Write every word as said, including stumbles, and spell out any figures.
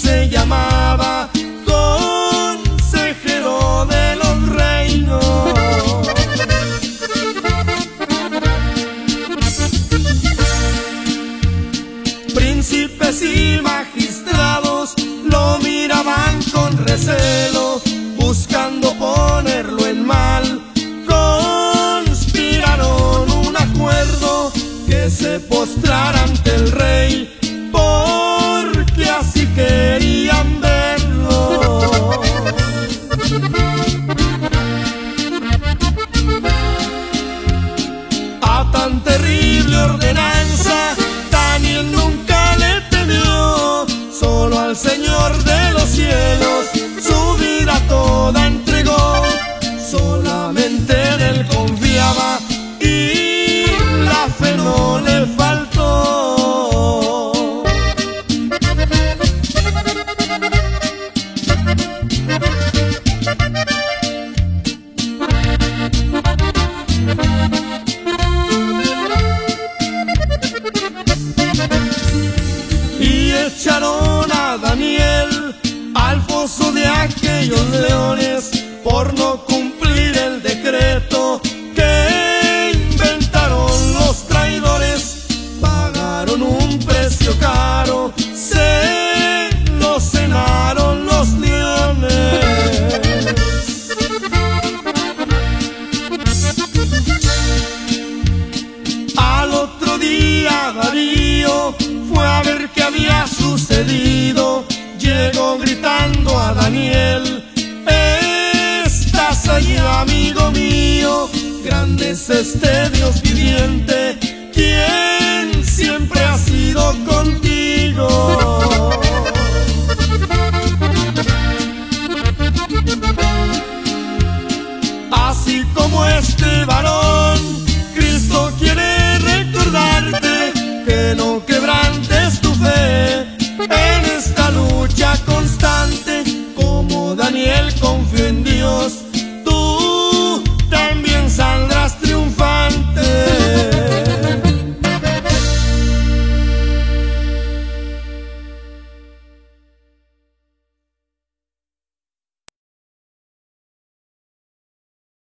se llamaba consejero de los reinos. Príncipes y magistrados lo miraban con recelo, buscando ponerlo en mal. Conspiraron un acuerdo que se postrara ante el rey, porque así querían verlo. A tan terrible ordenanza Daniel nunca le temió, solo al Señor de los cielos su vida toda entregó. Solamente en Él confiaba y la fe no le faltó. Y echaron a Daniel al foso de aquellos leones por no cumplir el decreto que inventaron los traidores. Pagaron un precio caro, se lo cenaron los leones. Al otro día Darío fue a ver qué había sucedido. Llegó gritando a Daniel: estás allí, amigo mío, grande es este Dios viviente